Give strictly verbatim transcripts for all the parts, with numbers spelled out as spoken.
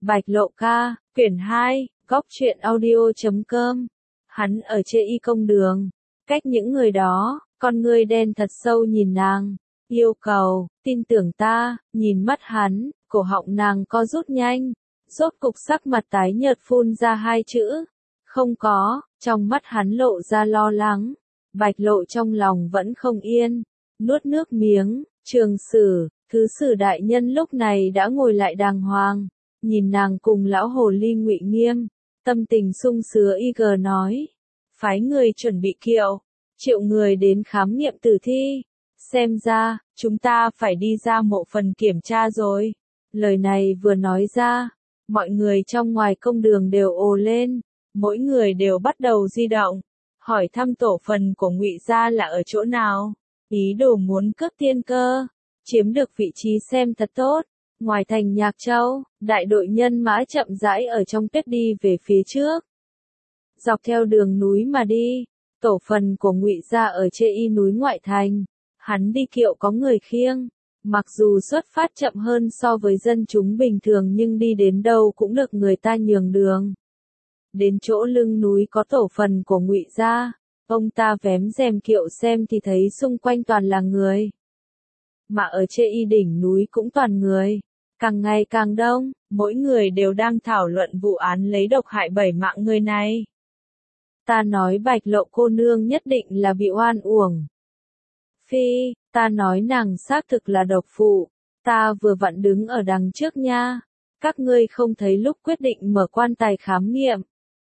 Bạch Lộ ca, quyển hai, góc truyện audio chấm com. Hắn ở chê y công đường. Cách những người đó, con ngươi đen thật sâu nhìn nàng. Yêu cầu, tin tưởng ta, nhìn mắt hắn, cổ họng nàng co rút nhanh. Rốt cục sắc mặt tái nhợt phun ra hai chữ. Không có, trong mắt hắn lộ ra lo lắng. Bạch Lộ trong lòng vẫn không yên. Nuốt nước miếng, Trường Sử, Thứ Sử đại nhân lúc này đã ngồi lại đàng hoàng. Nhìn nàng cùng lão hồ ly Ngụy Nghiêm, tâm tình sung sướng y gờ nói. Phái người chuẩn bị kiệu, triệu người đến khám nghiệm tử thi. Xem ra, chúng ta phải đi ra mộ phần kiểm tra rồi. Lời này vừa nói ra, mọi người trong ngoài công đường đều ồ lên. Mỗi người đều bắt đầu di động, hỏi thăm tổ phần của Ngụy gia là ở chỗ nào. Ý đồ muốn cướp tiên cơ, chiếm được vị trí xem thật tốt. Ngoài thành Nhạc Châu, đại đội nhân mã chậm rãi ở trong tuyết đi về phía trước. Dọc theo đường núi mà đi, tổ phần của Ngụy gia ở chê y núi ngoại thành. Hắn đi kiệu có người khiêng, mặc dù xuất phát chậm hơn so với dân chúng bình thường nhưng đi đến đâu cũng được người ta nhường đường. Đến chỗ lưng núi có tổ phần của Ngụy gia, ông ta vén rèm kiệu xem thì thấy xung quanh toàn là người. Mà ở chê y đỉnh núi cũng toàn người, càng ngày càng đông, mỗi người đều đang thảo luận vụ án lấy độc hại bảy mạng người này. Ta nói Bạch Lộ cô nương nhất định là bị oan uổng. Phi, ta nói nàng xác thực là độc phụ, ta vừa vặn đứng ở đằng trước nha, các ngươi không thấy lúc quyết định mở quan tài khám nghiệm.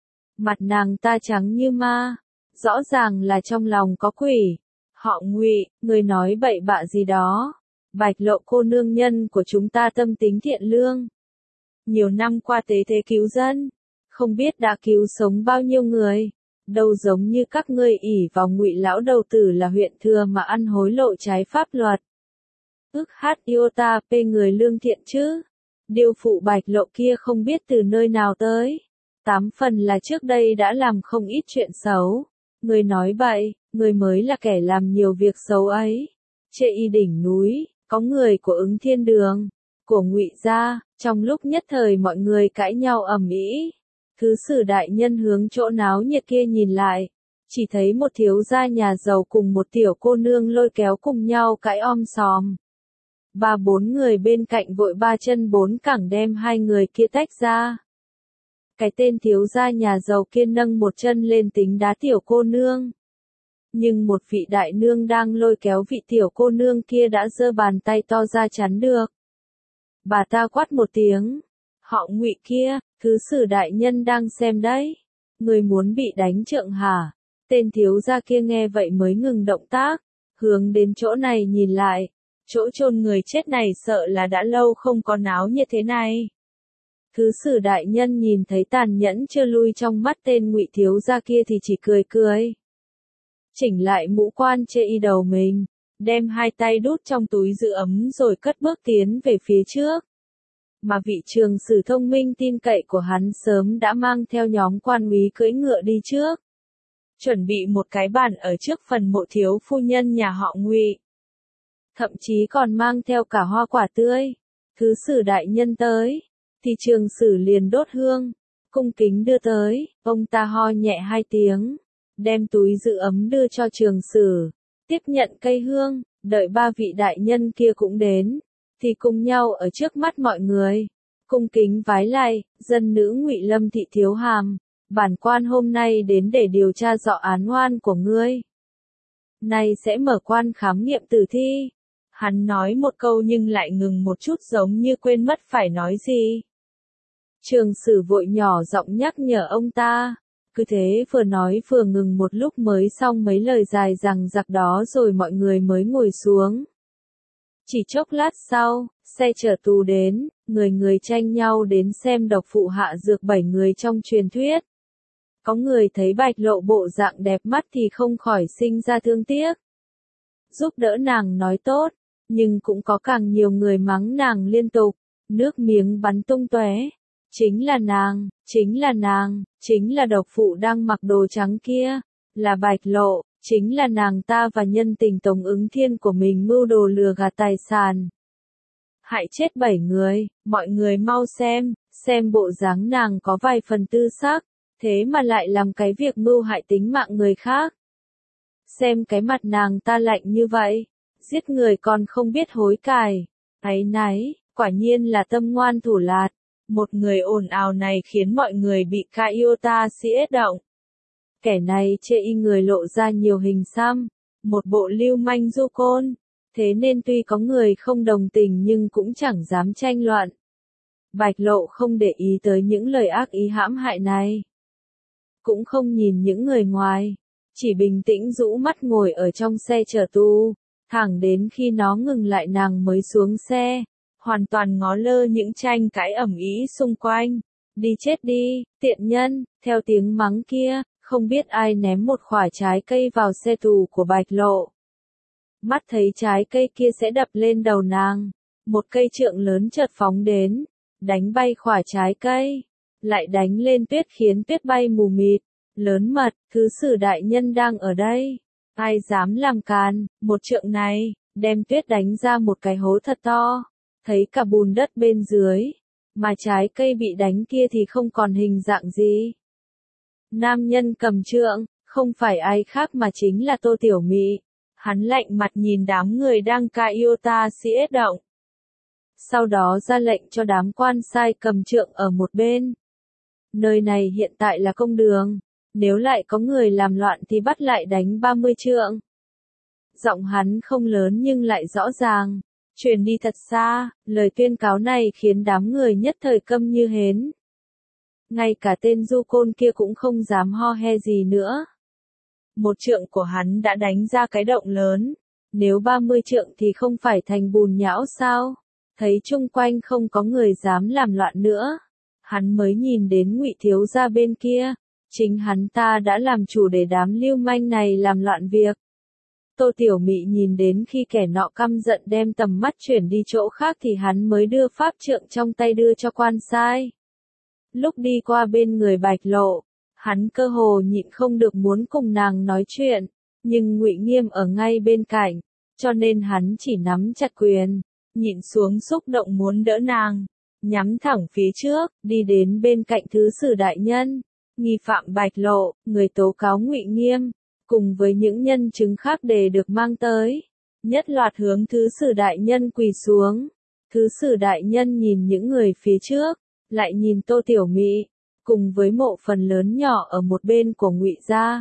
Mặt nàng ta trắng như ma, rõ ràng là trong lòng có quỷ. Họ Ngụy, người nói bậy bạ gì đó. Bạch Lộ cô nương nhân của chúng ta tâm tính thiện lương. Nhiều năm qua tế thế cứu dân, không biết đã cứu sống bao nhiêu người. Đâu giống như các ngươi ỷ vào Ngụy lão đầu tử là huyện thừa mà ăn hối lộ trái pháp luật. Ước hát iota p người lương thiện chứ. Điêu phụ Bạch Lộ kia không biết từ nơi nào tới. Tám phần là trước đây đã làm không ít chuyện xấu. Người nói bậy, người mới là kẻ làm nhiều việc xấu ấy. Chê y đỉnh núi, có người của Ứng Thiên Đường, của Ngụy gia, trong lúc nhất thời mọi người cãi nhau ầm ĩ. Thứ Sử đại nhân hướng chỗ náo nhiệt kia nhìn lại, chỉ thấy một thiếu gia nhà giàu cùng một tiểu cô nương lôi kéo cùng nhau cãi om sòm. Ba bốn người bên cạnh vội ba chân bốn cẳng đem hai người kia tách ra. Cái tên thiếu gia nhà giàu kia nâng một chân lên tính đá tiểu cô nương. Nhưng một vị đại nương đang lôi kéo vị tiểu cô nương kia đã giơ bàn tay to ra chắn được. Bà ta quát một tiếng. Họ Ngụy kia, Thứ Sử đại nhân đang xem đấy. Người muốn bị đánh trượng hả? Tên thiếu gia kia nghe vậy mới ngừng động tác, hướng đến chỗ này nhìn lại. Chỗ chôn người chết này sợ là đã lâu không có náo như thế này. Thứ Sử đại nhân nhìn thấy tàn nhẫn chưa lui trong mắt tên Ngụy thiếu gia kia thì chỉ cười cười. Chỉnh lại mũ quan chê y đầu mình, đem hai tay đút trong túi giữ ấm rồi cất bước tiến về phía trước. Mà vị Trường Sử thông minh tin cậy của hắn sớm đã mang theo nhóm quan úy cưỡi ngựa đi trước. Chuẩn bị một cái bàn ở trước phần mộ thiếu phu nhân nhà họ Ngụy. Thậm chí còn mang theo cả hoa quả tươi. Thứ Sử đại nhân tới, thì Trường Sử liền đốt hương, cung kính đưa tới, ông ta ho nhẹ hai tiếng, đem túi giữ ấm đưa cho Trường Sử, tiếp nhận cây hương, đợi ba vị đại nhân kia cũng đến, thì cùng nhau ở trước mắt mọi người, cung kính vái lạy, dân nữ Ngụy Lâm thị Thiếu Hàm, bản quan hôm nay đến để điều tra rõ án oan của ngươi. Nay sẽ mở quan khám nghiệm tử thi. Hắn nói một câu nhưng lại ngừng một chút giống như quên mất phải nói gì. Trường Sử vội nhỏ giọng nhắc nhở ông ta. Cứ thế vừa nói vừa ngừng một lúc mới xong mấy lời dài dằng dặc đó rồi mọi người mới ngồi xuống. Chỉ chốc lát sau, xe chở tù đến, người người tranh nhau đến xem độc phụ hạ dược bảy người trong truyền thuyết. Có người thấy Bạch Lộ bộ dạng đẹp mắt thì không khỏi sinh ra thương tiếc. Giúp đỡ nàng nói tốt, nhưng cũng có càng nhiều người mắng nàng liên tục, nước miếng bắn tung tóe. Chính là nàng, chính là nàng, chính là độc phụ đang mặc đồ trắng kia, là Bạch Lộ, chính là nàng ta và nhân tình Tống Ứng Thiên của mình mưu đồ lừa gạt tài sản. Hại chết bảy người, mọi người mau xem, Xem bộ dáng nàng có vài phần tư sắc, thế mà lại làm cái việc mưu hại tính mạng người khác. Xem cái mặt nàng ta lạnh như vậy, giết người còn không biết hối cải. Áy náy, quả nhiên là tâm ngoan thủ lạt. Một người ồn ào này khiến mọi người bị Kyota siết động. Kẻ này chê y người lộ ra nhiều hình xăm, một bộ lưu manh du côn. Thế nên tuy có người không đồng tình nhưng cũng chẳng dám tranh luận. Bạch Lộ không để ý tới những lời ác ý hãm hại này. Cũng không nhìn những người ngoài, chỉ bình tĩnh rũ mắt ngồi ở trong xe chở tù, thẳng đến khi nó ngừng lại nàng mới xuống xe, hoàn toàn ngó lơ những tranh cãi ầm ĩ xung quanh. Đi chết đi, tiện nhân, theo tiếng mắng kia, không biết ai ném một quả trái cây vào xe tù của Bạch Lộ. Mắt thấy trái cây kia sẽ đập lên đầu nàng, một cây trượng lớn chợt phóng đến, đánh bay quả trái cây, lại đánh lên tuyết khiến tuyết bay mù mịt. Lớn mật, thứ sử đại nhân đang ở đây, ai dám làm càn, một trượng này, đem tuyết đánh ra một cái hố thật to, thấy cả bùn đất bên dưới, mà trái cây bị đánh kia thì không còn hình dạng gì. Nam nhân cầm trượng, không phải ai khác mà chính là Tô Tiểu Mị, hắn lạnh mặt nhìn đám người đang Kyota siết động. Sau đó ra lệnh cho đám quan sai cầm trượng ở một bên. Nơi này hiện tại là công đường. Nếu lại có người làm loạn thì bắt lại đánh ba mươi trượng. Giọng hắn không lớn nhưng lại rõ ràng, truyền đi thật xa, lời tuyên cáo này khiến đám người nhất thời câm như hến. Ngay cả tên du côn kia cũng không dám ho he gì nữa. Một trượng của hắn đã đánh ra cái động lớn, nếu ba mươi trượng thì không phải thành bùn nhão sao? Thấy chung quanh không có người dám làm loạn nữa, hắn mới nhìn đến Ngụy thiếu gia bên kia. Chính hắn ta đã làm chủ để đám lưu manh này làm loạn việc. Tô Tiểu Mị nhìn đến khi kẻ nọ căm giận đem tầm mắt chuyển đi chỗ khác thì hắn mới đưa pháp trượng trong tay đưa cho quan sai. Lúc đi qua bên người Bạch Lộ, hắn cơ hồ nhịn không được muốn cùng nàng nói chuyện, nhưng Ngụy Nghiêm ở ngay bên cạnh, cho nên hắn chỉ nắm chặt quyền, nhịn xuống xúc động muốn đỡ nàng, nhắm thẳng phía trước, đi đến bên cạnh thứ sử đại nhân. Nghi phạm Bạch Lộ, người tố cáo Ngụy Nghiêm, cùng với những nhân chứng khác đều được mang tới, nhất loạt hướng thứ sử đại nhân quỳ xuống. Thứ sử đại nhân nhìn những người phía trước, lại nhìn Tô Tiểu Mị, cùng với mộ phần lớn nhỏ ở một bên của Ngụy gia.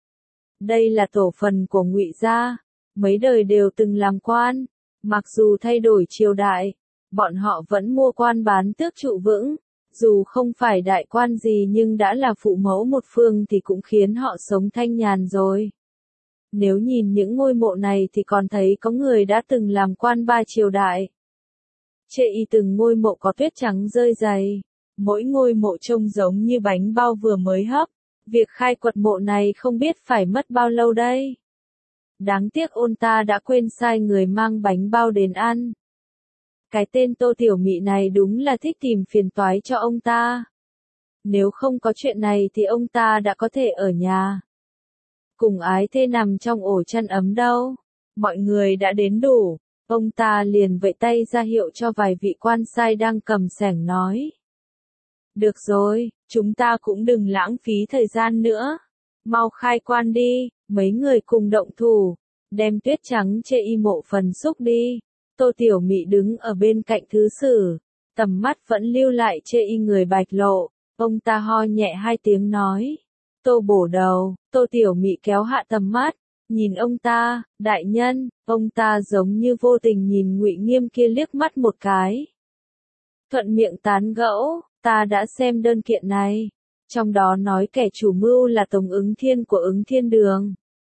Đây là tổ phần của Ngụy gia, mấy đời đều từng làm quan, mặc dù thay đổi triều đại, bọn họ vẫn mua quan bán tước trụ vững. Dù không phải đại quan gì nhưng đã là phụ mẫu một phương thì cũng khiến họ sống thanh nhàn rồi. Nếu nhìn những ngôi mộ này thì còn thấy có người đã từng làm quan ba triều đại. Chê y từng ngôi mộ có tuyết trắng rơi dày, mỗi ngôi mộ trông giống như bánh bao vừa mới hấp. Việc khai quật mộ này không biết phải mất bao lâu đây. Đáng tiếc ôn ta đã quên sai người mang bánh bao đến ăn. Cái tên Tô Tiểu Mị này đúng là thích tìm phiền toái cho ông ta. Nếu không có chuyện này thì ông ta đã có thể ở nhà. Cùng ái thê nằm trong ổ chăn ấm đâu. Mọi người đã đến đủ. Ông ta liền vẫy tay ra hiệu cho vài vị quan sai đang cầm xẻng nói. Được rồi, chúng ta cũng đừng lãng phí thời gian nữa. Mau khai quan đi, mấy người cùng động thủ. Đem tuyết trắng chê y mộ phần xúc đi. Tô Tiểu Mị đứng ở bên cạnh thứ sử, tầm mắt vẫn lưu lại chê y người Bạch Lộ, ông ta ho nhẹ hai tiếng nói. Tô bổ đầu, Tô Tiểu Mị kéo hạ tầm mắt, nhìn ông ta, đại nhân, ông ta giống như vô tình nhìn Ngụy Nghiêm kia liếc mắt một cái. Thuận miệng tán gẫu, ta đã xem đơn kiện này, trong đó nói kẻ chủ mưu là Tống Ứng Thiên của Ứng Thiên Đường.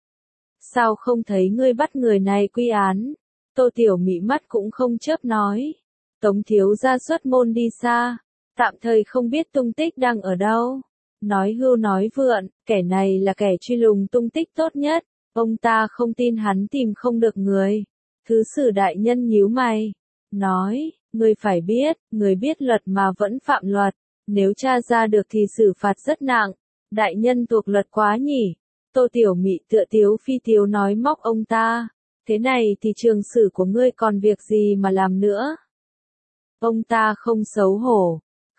Sao không thấy ngươi bắt người này quy án? Tô Tiểu Mị mắt cũng không chớp nói. Tống thiếu gia xuất môn đi xa, tạm thời không biết tung tích đang ở đâu. Nói hưu nói vượn, kẻ này là kẻ truy lùng tung tích tốt nhất, ông ta không tin hắn tìm không được người. Thứ sử đại nhân nhíu mày, nói, người phải biết, người biết luật mà vẫn phạm luật, nếu tra ra được thì xử phạt rất nặng. Đại nhân thuộc luật quá nhỉ? Tô Tiểu Mị tựa tiếu phi tiếu nói móc ông ta. Thế này thì trường sử của ngươi còn việc gì mà làm nữa? Ông ta không xấu hổ,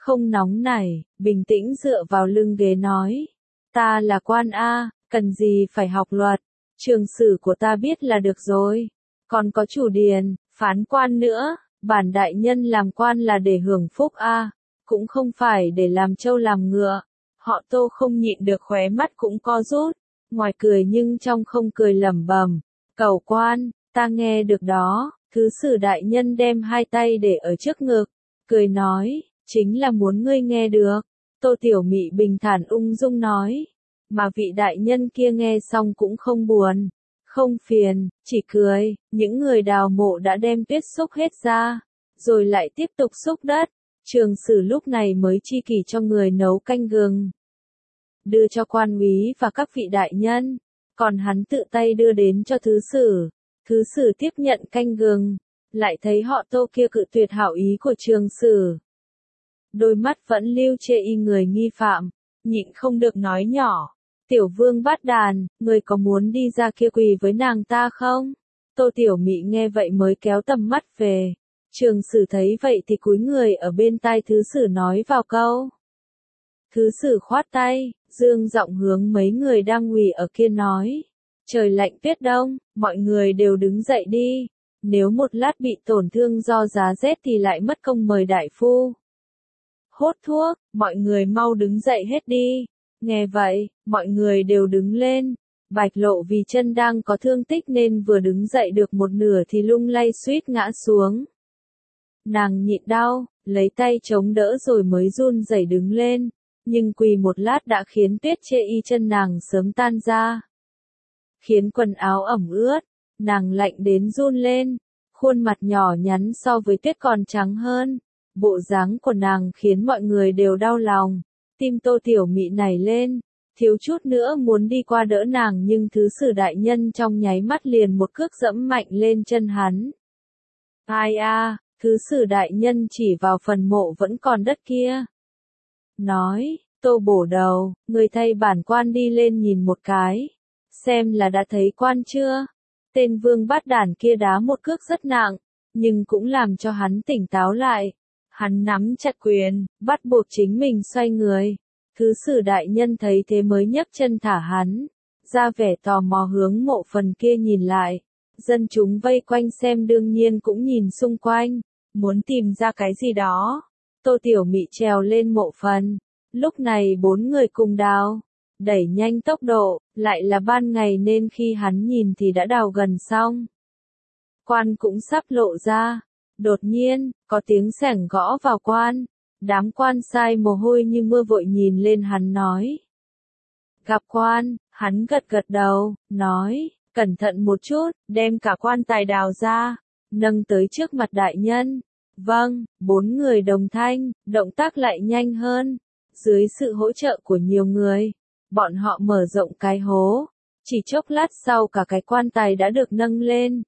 không nóng nảy, bình tĩnh dựa vào lưng ghế nói. Ta là quan A, cần gì phải học luật, trường sử của ta biết là được rồi. Còn có chủ điền, phán quan nữa, bản đại nhân làm quan là để hưởng phúc A, cũng không phải để làm trâu làm ngựa. Họ Tô không nhịn được khóe mắt cũng co rút, ngoài cười nhưng trong không cười lẩm bẩm. Cầu quan, ta nghe được đó, thứ sử đại nhân đem hai tay để ở trước ngực, cười nói, chính là muốn ngươi nghe được. Tô Tiểu Mị bình thản ung dung nói, mà vị đại nhân kia nghe xong cũng không buồn, không phiền, chỉ cười. Những người đào mộ đã đem tuyết xúc hết ra, rồi lại tiếp tục xúc đất. Trường sử lúc này mới chi kỷ cho người nấu canh gừng, đưa cho quan úy và các vị đại nhân, còn hắn tự tay đưa đến cho thứ sử. Thứ sử tiếp nhận canh gừng, lại thấy họ Tô kia cự tuyệt hảo ý của trường sử. Đôi mắt vẫn lưu chê y người nghi phạm, nhịn không được nói nhỏ. Tiểu Vương Bát Đàn, người có muốn đi ra kia quỳ với nàng ta không? Tô Tiểu Mị nghe vậy mới kéo tầm mắt về. Trường sử thấy vậy thì cúi người ở bên tai thứ sử nói vào câu. Thứ sử khoát tay, dương giọng hướng mấy người đang quỳ ở kia nói. Trời lạnh tuyết đông, mọi người đều đứng dậy đi. Nếu một lát bị tổn thương do giá rét thì lại mất công mời đại phu hốt thuốc, mọi người mau đứng dậy hết đi. Nghe vậy, mọi người đều đứng lên. Bạch Lộ vì chân đang có thương tích nên vừa đứng dậy được một nửa thì lung lay suýt ngã xuống. Nàng nhịn đau, lấy tay chống đỡ rồi mới run rẩy đứng lên, nhưng quỳ một lát đã khiến tuyết chê y chân nàng sớm tan ra, khiến quần áo ẩm ướt, nàng lạnh đến run lên, khuôn mặt nhỏ nhắn so với tuyết còn trắng hơn. Bộ dáng của nàng khiến mọi người đều đau lòng, tim Tô Tiểu Mị nảy lên, thiếu chút nữa muốn đi qua đỡ nàng nhưng thứ sử đại nhân trong nháy mắt liền một cước dẫm mạnh lên chân hắn. Ai a, thứ sử đại nhân chỉ vào phần mộ vẫn còn đất kia. Nói, Tô bổ đầu, người thay bản quan đi lên nhìn một cái, xem là đã thấy quan chưa. Tên Vương Bát Đản kia đá một cước rất nặng, nhưng cũng làm cho hắn tỉnh táo lại. Hắn nắm chặt quyền, bắt buộc chính mình xoay người. Thứ sử đại nhân thấy thế mới nhấc chân thả hắn, ra vẻ tò mò hướng mộ phần kia nhìn lại. Dân chúng vây quanh xem đương nhiên cũng nhìn xung quanh, muốn tìm ra cái gì đó. Tô Tiểu Mị trèo lên mộ phần, lúc này bốn người cùng đào, đẩy nhanh tốc độ, lại là ban ngày nên khi hắn nhìn thì đã đào gần xong. Quan cũng sắp lộ ra. Đột nhiên, có tiếng xẻng gõ vào quan. Đám quan sai mồ hôi như mưa vội nhìn lên hắn nói. Gặp quan, hắn gật gật đầu, nói, cẩn thận một chút, đem cả quan tài đào ra, nâng tới trước mặt đại nhân. Vâng, bốn người đồng thanh, động tác lại nhanh hơn. Dưới sự hỗ trợ của nhiều người, bọn họ mở rộng cái hố. Chỉ chốc lát sau cả cái quan tài đã được nâng lên.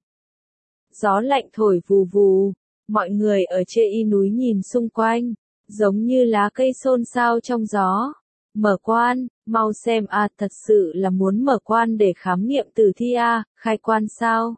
Gió lạnh thổi vù vù. Mọi người ở chê y núi nhìn xung quanh, giống như lá cây xôn xao trong gió. Mở quan, mau xem à, thật sự là muốn mở quan để khám nghiệm tử thi à, khai quan sao?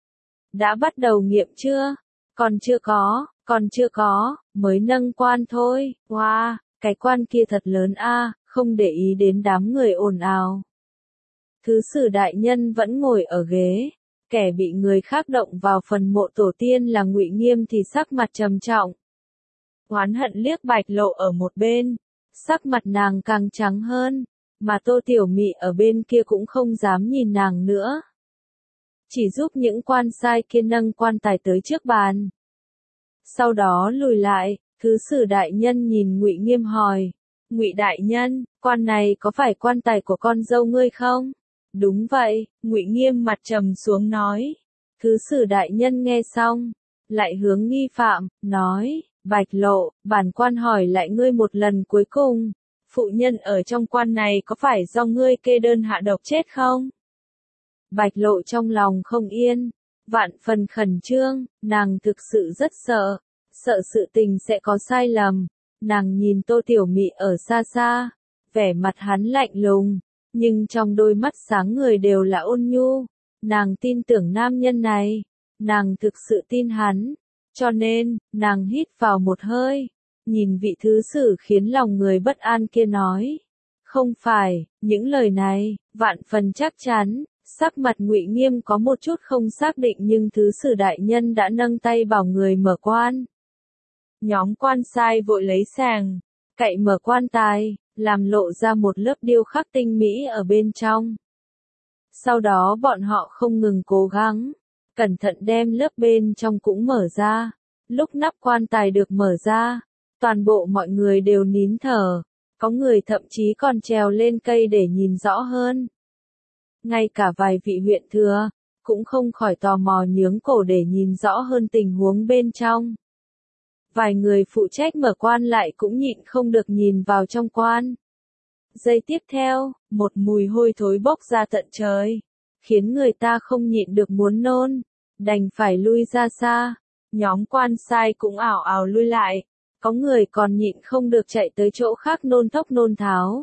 Đã bắt đầu nghiệm chưa? Còn chưa có, còn chưa có, mới nâng quan thôi. Wow, cái quan kia thật lớn à, không để ý đến đám người ồn ào. Thứ sử đại nhân vẫn ngồi ở ghế. Kẻ bị người khác động vào phần mộ tổ tiên là Ngụy Nghiêm thì sắc mặt trầm trọng. Oán hận liếc Bạch Lộ ở một bên, sắc mặt nàng càng trắng hơn, mà Tô Tiểu Mị ở bên kia cũng không dám nhìn nàng nữa. Chỉ giúp những quan sai kia nâng quan tài tới trước bàn. Sau đó lùi lại, thứ sử đại nhân nhìn Ngụy Nghiêm hỏi, Ngụy đại nhân, quan này có phải quan tài của con dâu ngươi không? Đúng vậy, Ngụy Nghiêm mặt trầm xuống nói. Thứ sử đại nhân nghe xong, lại hướng nghi phạm, nói, Bạch Lộ, bản quan hỏi lại ngươi một lần cuối cùng, phụ nhân ở trong quan này có phải do ngươi kê đơn hạ độc chết không? Bạch Lộ trong lòng không yên, vạn phần khẩn trương, nàng thực sự rất sợ, sợ sự tình sẽ có sai lầm. Nàng nhìn Tô Tiểu Mị ở xa xa, vẻ mặt hắn lạnh lùng. Nhưng trong đôi mắt sáng người đều là ôn nhu, nàng tin tưởng nam nhân này, nàng thực sự tin hắn, cho nên, nàng hít vào một hơi, nhìn vị thứ sử khiến lòng người bất an kia nói. Không phải, những lời này, vạn phần chắc chắn, sắc mặt Ngụy Nghiêm có một chút không xác định nhưng thứ sử đại nhân đã nâng tay bảo người mở quan. Nhóm quan sai vội lấy sàng, cậy mở quan tài, làm lộ ra một lớp điêu khắc tinh mỹ ở bên trong. Sau đó bọn họ không ngừng cố gắng, cẩn thận đem lớp bên trong cũng mở ra. Lúc nắp quan tài được mở ra, toàn bộ mọi người đều nín thở, có người thậm chí còn trèo lên cây để nhìn rõ hơn. Ngay cả vài vị huyện thừa, cũng không khỏi tò mò nhướng cổ để nhìn rõ hơn tình huống bên trong. Vài người phụ trách mở quan lại cũng nhịn không được nhìn vào trong quan. Giây tiếp theo, một mùi hôi thối bốc ra tận trời, khiến người ta không nhịn được muốn nôn, đành phải lui ra xa. Nhóm quan sai cũng ảo ảo lui lại, có người còn nhịn không được chạy tới chỗ khác nôn thốc nôn tháo.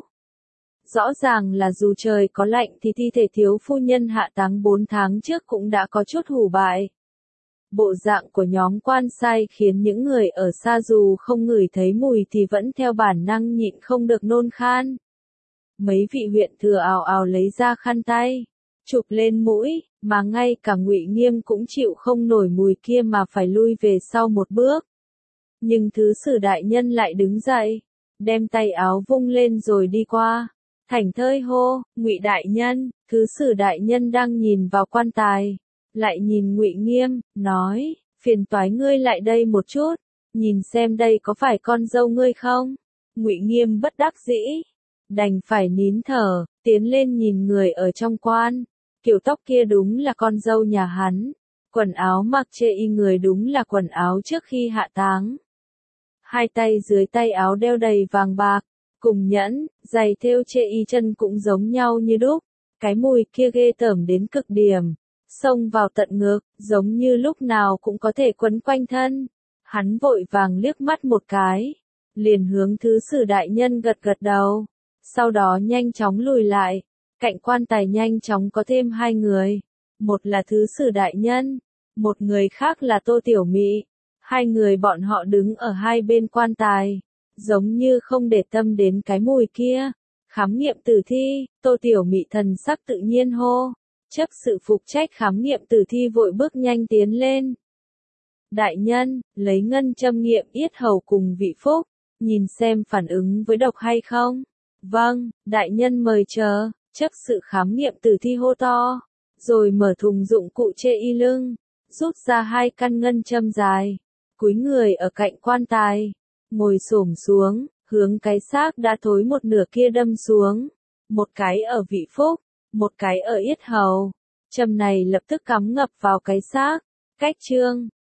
Rõ ràng là dù trời có lạnh thì thi thể thiếu phu nhân hạ táng bốn tháng trước cũng đã có chút hủ bại. Bộ dạng của nhóm quan sai khiến những người ở xa dù không ngửi thấy mùi thì vẫn theo bản năng nhịn không được nôn khan. Mấy vị huyện thừa ào ào lấy ra khăn tay, chụp lên mũi, mà ngay cả Ngụy Nghiêm cũng chịu không nổi mùi kia mà phải lui về sau một bước. Nhưng thứ sử đại nhân lại đứng dậy, đem tay áo vung lên rồi đi qua, thảnh thơi hô, Ngụy đại nhân. Thứ sử đại nhân đang nhìn vào quan tài, lại nhìn Ngụy Nghiêm, nói, phiền toái ngươi lại đây một chút, nhìn xem đây có phải con dâu ngươi không? Ngụy Nghiêm bất đắc dĩ, đành phải nín thở, tiến lên nhìn người ở trong quan. Kiểu tóc kia đúng là con dâu nhà hắn, quần áo mặc chê y người đúng là quần áo trước khi hạ táng. Hai tay dưới tay áo đeo đầy vàng bạc, cùng nhẫn, giày thêu chê y chân cũng giống nhau như đúc. Cái mùi kia ghê tởm đến cực điểm, xông vào tận ngực, giống như lúc nào cũng có thể quấn quanh thân. Hắn vội vàng liếc mắt một cái, liền hướng thứ sử đại nhân gật gật đầu, sau đó nhanh chóng lùi lại. Cạnh quan tài nhanh chóng có thêm hai người, một là thứ sử đại nhân, một người khác là Tô Tiểu Mị. Hai người bọn họ đứng ở hai bên quan tài, giống như không để tâm đến cái mùi kia. Khám nghiệm tử thi, Tô Tiểu Mị thần sắc tự nhiên hô. Chấp sự phụ trách khám nghiệm tử thi vội bước nhanh tiến lên. Đại nhân, lấy ngân châm nghiệm yết hầu cùng vị phúc, nhìn xem phản ứng với độc hay không. Vâng, đại nhân mời chờ. Chấp sự khám nghiệm tử thi hô to, rồi mở thùng dụng cụ chê y lưng, rút ra hai căn ngân châm dài, cúi người ở cạnh quan tài, ngồi xổm xuống, hướng cái xác đã thối một nửa kia đâm xuống, một cái ở vị phúc, một cái ở yết hầu. Châm này lập tức cắm ngập vào cái xác, cách chương.